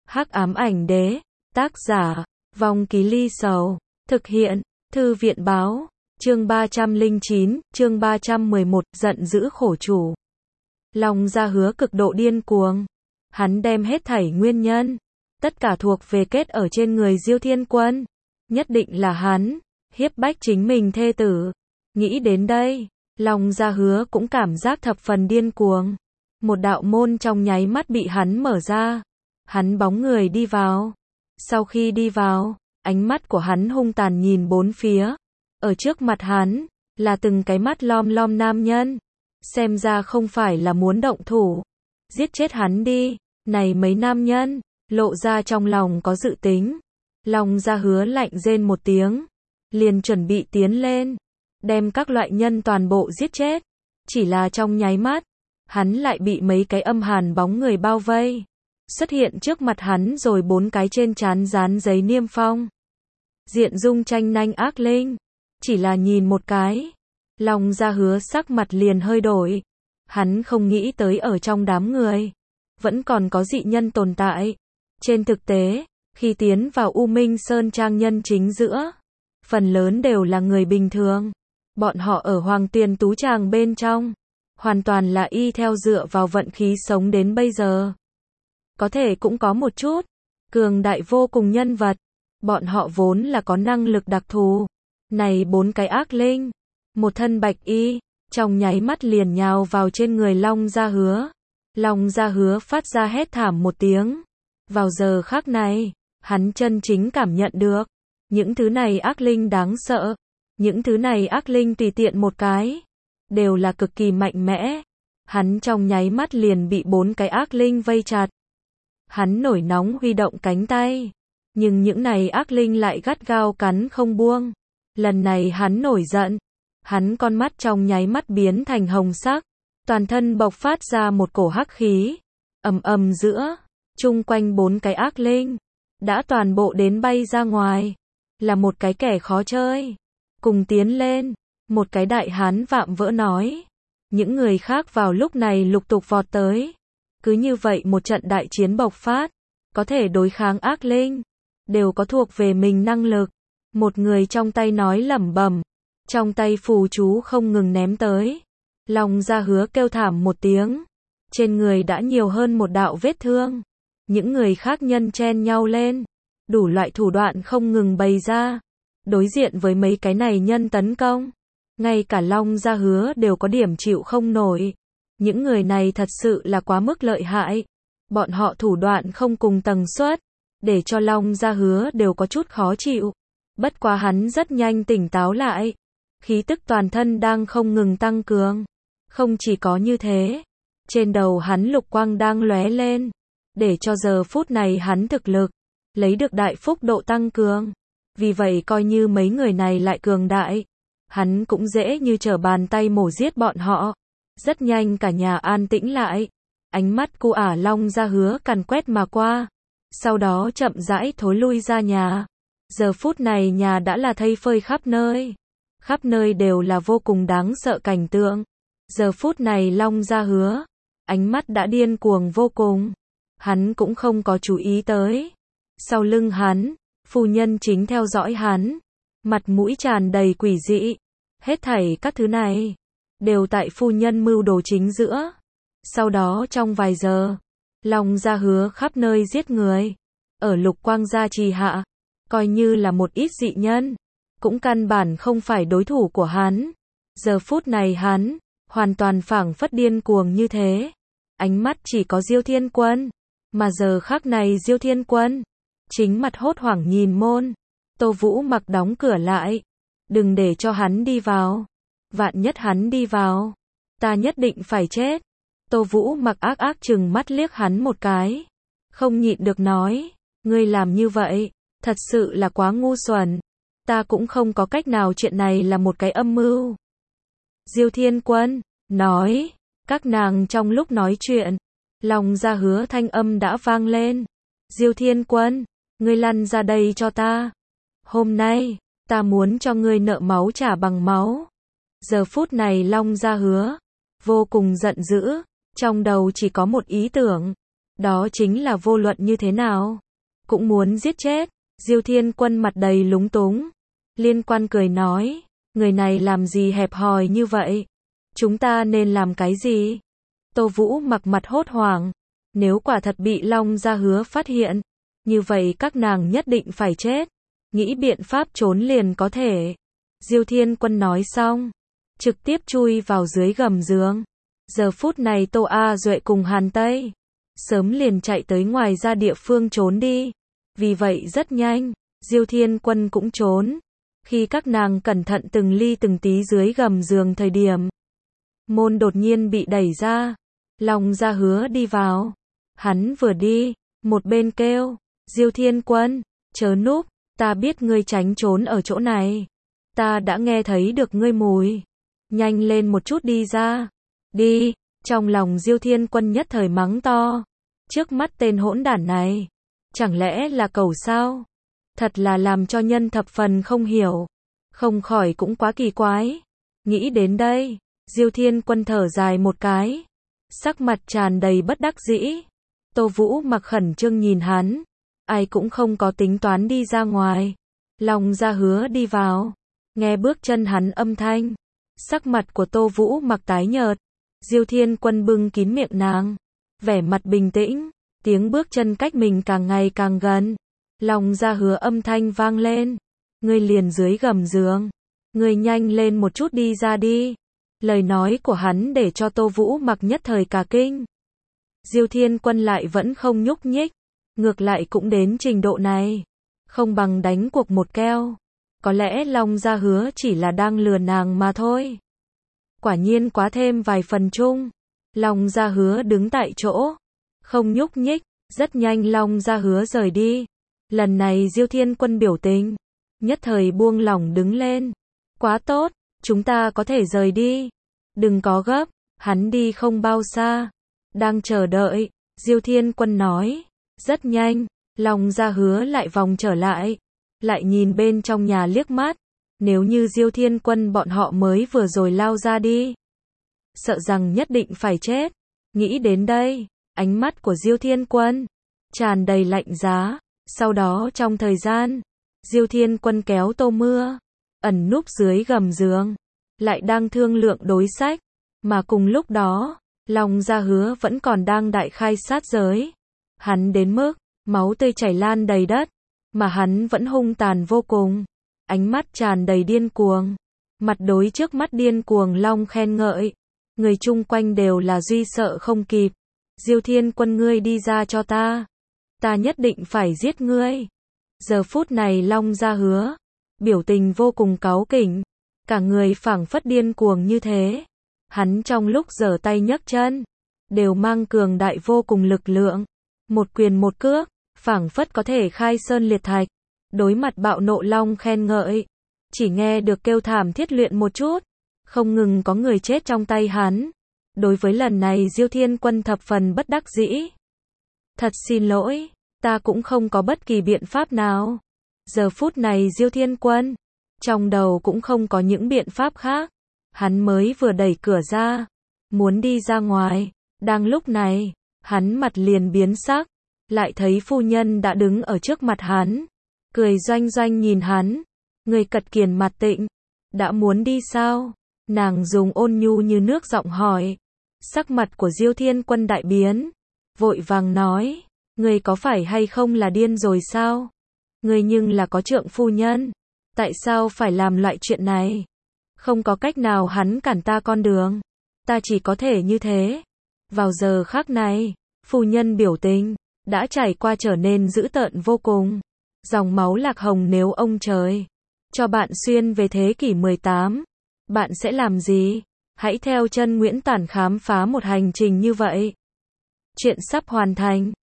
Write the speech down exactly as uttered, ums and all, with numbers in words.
Hắc ám ảnh đế, tác giả, Vong Ký Ly Sầu, thực hiện, Thư viện báo, chương ba trăm lẻ chín, chương ba trăm mười một, giận dữ khổ chủ. Long Gia Hứa cực độ điên cuồng. Hắn đem hết thảy nguyên nhân, tất cả thuộc về kết ở trên người Diêu Thiên Quân. Nhất định là hắn, hiếp bách chính mình thê tử. Nghĩ đến đây, Long Gia Hứa cũng cảm giác thập phần điên cuồng. Một đạo môn trong nháy mắt bị hắn mở ra. Hắn bóng người đi vào. Sau khi đi vào, ánh mắt của hắn hung tàn nhìn bốn phía. Ở trước mặt hắn, là từng cái mắt lom lom nam nhân. Xem ra không phải là muốn động thủ. Giết chết hắn đi. Này mấy nam nhân, lộ ra trong lòng có dự tính. Long Gia Hứa lạnh rên một tiếng. Liền chuẩn bị tiến lên. Đem các loại nhân toàn bộ giết chết. Chỉ là trong nháy mắt, hắn lại bị mấy cái âm hàn bóng người bao vây. Xuất hiện trước mặt hắn rồi bốn cái trên trán dán giấy niêm phong. Diện dung tranh nanh ác linh. Chỉ là nhìn một cái, Long Gia Hứa sắc mặt liền hơi đổi. Hắn không nghĩ tới ở trong đám người, vẫn còn có dị nhân tồn tại. Trên thực tế, khi tiến vào U Minh Sơn Trang nhân chính giữa, phần lớn đều là người bình thường. Bọn họ ở Hoàng Tuyền Tú Tràng bên trong, hoàn toàn là y theo dựa vào vận khí sống đến bây giờ. Có thể cũng có một chút cường đại vô cùng nhân vật. Bọn họ vốn là có năng lực đặc thù. Này bốn cái ác linh, một thân bạch y, trong nháy mắt liền nhào vào trên người Long Gia Hứa. Long Gia Hứa phát ra hét thảm một tiếng. Vào giờ khắc này, hắn chân chính cảm nhận được, những thứ này ác linh đáng sợ. Những thứ này ác linh tùy tiện một cái, đều là cực kỳ mạnh mẽ. Hắn trong nháy mắt liền bị bốn cái ác linh vây chặt. Hắn nổi nóng huy động cánh tay, nhưng những này ác linh lại gắt gao cắn không buông. Lần này hắn nổi giận, hắn con mắt trong nháy mắt biến thành hồng sắc, toàn thân bộc phát ra một cổ hắc khí, ầm ầm giữa, chung quanh bốn cái ác linh, đã toàn bộ đến bay ra ngoài, là một cái kẻ khó chơi. Cùng tiến lên, một cái đại hán vạm vỡ nói. Những người khác vào lúc này lục tục vọt tới. Cứ như vậy một trận đại chiến bộc phát, có thể đối kháng ác linh, đều có thuộc về mình năng lực. Một người trong tay nói lẩm bẩm, trong tay phù chú không ngừng ném tới. Long Gia Hứa kêu thảm một tiếng, trên người đã nhiều hơn một đạo vết thương. Những người khác nhân chen nhau lên, đủ loại thủ đoạn không ngừng bày ra. Đối diện với mấy cái này nhân tấn công, ngay cả Long Gia Hứa đều có điểm chịu không nổi. Những người này thật sự là quá mức lợi hại. Bọn họ thủ đoạn không cùng tần suất, để cho Long Gia Hứa đều có chút khó chịu. Bất quá hắn rất nhanh tỉnh táo lại. Khí tức toàn thân đang không ngừng tăng cường. Không chỉ có như thế, trên đầu hắn lục quang đang lóe lên, để cho giờ phút này hắn thực lực lấy được đại phúc độ tăng cường. Vì vậy coi như mấy người này lại cường đại, hắn cũng dễ như trở bàn tay mổ giết bọn họ. Rất nhanh cả nhà an tĩnh lại. Ánh mắt cu ả Long Gia Hứa càn quét mà qua, sau đó chậm rãi thối lui ra nhà. Giờ phút này nhà đã là thây phơi khắp nơi. Khắp nơi đều là vô cùng đáng sợ cảnh tượng. Giờ phút này Long Gia Hứa, ánh mắt đã điên cuồng vô cùng. Hắn cũng không có chú ý tới. Sau lưng hắn, phu nhân chính theo dõi hắn. Mặt mũi tràn đầy quỷ dị. Hết thảy các thứ này, đều tại phu nhân mưu đồ chính giữa. Sau đó trong vài giờ, Long Gia Hứa khắp nơi giết người. Ở lục quang gia trì hạ, coi như là một ít dị nhân, cũng căn bản không phải đối thủ của hắn. Giờ phút này hắn, hoàn toàn phảng phất điên cuồng như thế. Ánh mắt chỉ có Diêu Thiên Quân. Mà giờ khắc này Diêu Thiên Quân, chính mặt hốt hoảng nhìn môn. Tô Vũ Mặc đóng cửa lại. Đừng để cho hắn đi vào. Vạn nhất hắn đi vào, ta nhất định phải chết. Tô Vũ Mặc ác ác chừng mắt liếc hắn một cái. Không nhịn được nói, ngươi làm như vậy, thật sự là quá ngu xuẩn. Ta cũng không có cách nào, chuyện này là một cái âm mưu. Diêu Thiên Quân nói, các nàng trong lúc nói chuyện, Long Gia Hứa thanh âm đã vang lên. Diêu Thiên Quân, ngươi lăn ra đây cho ta. Hôm nay, ta muốn cho ngươi nợ máu trả bằng máu. Giờ phút này Long Gia Hứa vô cùng giận dữ, trong đầu chỉ có một ý tưởng, Đó chính là vô luận như thế nào, cũng muốn giết chết. Diêu Thiên Quân mặt đầy lúng túng. Liên Quan cười nói, người này làm gì hẹp hòi như vậy? Chúng ta nên làm cái gì? Tô Vũ Mặc mặt hốt hoảng. Nếu quả thật bị Long Gia Hứa phát hiện, như vậy các nàng nhất định phải chết. Nghĩ biện pháp trốn liền có thể. Diêu Thiên Quân nói xong, trực tiếp chui vào dưới gầm giường. Giờ phút này Tô A Duệ cùng Hàn Tây sớm liền chạy tới ngoài ra địa phương trốn đi. Vì vậy rất nhanh, Diêu Thiên Quân cũng trốn. Khi các nàng cẩn thận từng ly từng tí dưới gầm giường thời điểm, môn đột nhiên bị đẩy ra. Long Gia Hứa đi vào. Hắn vừa đi, một bên kêu, Diêu Thiên Quân, chớ núp, ta biết ngươi tránh trốn ở chỗ này. Ta đã nghe thấy được ngươi mùi. Nhanh lên một chút đi ra. Đi. Trong lòng Diêu Thiên Quân nhất thời mắng to. Trước mắt tên hỗn đản này, chẳng lẽ là cẩu sao? Thật là làm cho nhân thập phần không hiểu. Không khỏi cũng quá kỳ quái. Nghĩ đến đây, Diêu Thiên Quân thở dài một cái. Sắc mặt tràn đầy bất đắc dĩ. Tô Vũ Mặc khẩn trương nhìn hắn. Ai cũng không có tính toán đi ra ngoài. Long Gia Hứa đi vào. Nghe bước chân hắn âm thanh. Sắc mặt của Tô Vũ Mặc tái nhợt. Diêu Thiên Quân bưng kín miệng nàng. Vẻ mặt bình tĩnh. Tiếng bước chân cách mình càng ngày càng gần. Long Gia Hứa âm thanh vang lên. Ngươi liền dưới gầm giường. Ngươi nhanh lên một chút đi ra đi. Lời nói của hắn để cho Tô Vũ Mặc nhất thời cả kinh. Diêu Thiên Quân lại vẫn không nhúc nhích. Ngược lại cũng đến trình độ này. Không bằng đánh cuộc một keo. Có lẽ Long Gia Hứa chỉ là đang lừa nàng mà thôi. Quả nhiên quá thêm vài phần chung. Long Gia Hứa đứng tại chỗ. Không nhúc nhích. Rất nhanh Long Gia Hứa rời đi. Lần này Diêu Thiên Quân biểu tình nhất thời buông lỏng đứng lên. Quá tốt. Chúng ta có thể rời đi. Đừng có gấp. Hắn đi không bao xa. Đang chờ đợi. Diêu Thiên Quân nói. Rất nhanh. Long Gia Hứa lại vòng trở lại. Lại nhìn bên trong nhà liếc mắt. Nếu như Diêu Thiên Quân bọn họ mới vừa rồi lao ra đi, sợ rằng nhất định phải chết. Nghĩ đến đây, ánh mắt của Diêu Thiên Quân tràn đầy lạnh giá. Sau đó trong thời gian, Diêu Thiên Quân kéo Tô Mưa ẩn núp dưới gầm giường, lại đang thương lượng đối sách. Mà cùng lúc đó, Long Gia Hứa vẫn còn đang đại khai sát giới. Hắn đến mức máu tươi chảy lan đầy đất, mà hắn vẫn hung tàn vô cùng. Ánh mắt tràn đầy điên cuồng. Mặt đối trước mắt điên cuồng Long khen ngợi. Người chung quanh đều là duy sợ không kịp. Diêu Thiên Quân, ngươi đi ra cho ta. Ta nhất định phải giết ngươi. Giờ phút này Long Gia Hứa biểu tình vô cùng cáu kỉnh. Cả người phảng phất điên cuồng như thế. Hắn trong lúc giở tay nhấc chân đều mang cường đại vô cùng lực lượng. Một quyền một cước, phảng phất có thể khai sơn liệt thạch. Đối mặt bạo nộ Long khen ngợi, chỉ nghe được kêu thảm thiết luyện một chút, không ngừng có người chết trong tay hắn. Đối với lần này Diêu Thiên Quân thập phần bất đắc dĩ. Thật xin lỗi, ta cũng không có bất kỳ biện pháp nào. Giờ phút này Diêu Thiên Quân trong đầu cũng không có những biện pháp khác. Hắn mới vừa đẩy cửa ra, muốn đi ra ngoài. Đang lúc này, hắn mặt liền biến sắc, lại thấy phu nhân đã đứng ở trước mặt hắn. Cười doanh doanh nhìn hắn. Người cật kiền mặt tịnh. Đã muốn đi sao? Nàng dùng ôn nhu như nước giọng hỏi. Sắc mặt của Diêu Thiên Quân đại biến. Vội vàng nói. Người có phải hay không là điên rồi sao? Người nhưng là có trượng phu nhân. Tại sao phải làm loại chuyện này? Không có cách nào hắn cản ta con đường. Ta chỉ có thể như thế. Vào giờ khắc này, phu nhân biểu tình đã trải qua trở nên dữ tợn vô cùng. Dòng máu lạc hồng, nếu ông trời cho bạn xuyên về thế kỷ mười tám, bạn sẽ làm gì? Hãy theo chân Nguyễn Tản khám phá một hành trình như vậy. Chuyện sắp hoàn thành.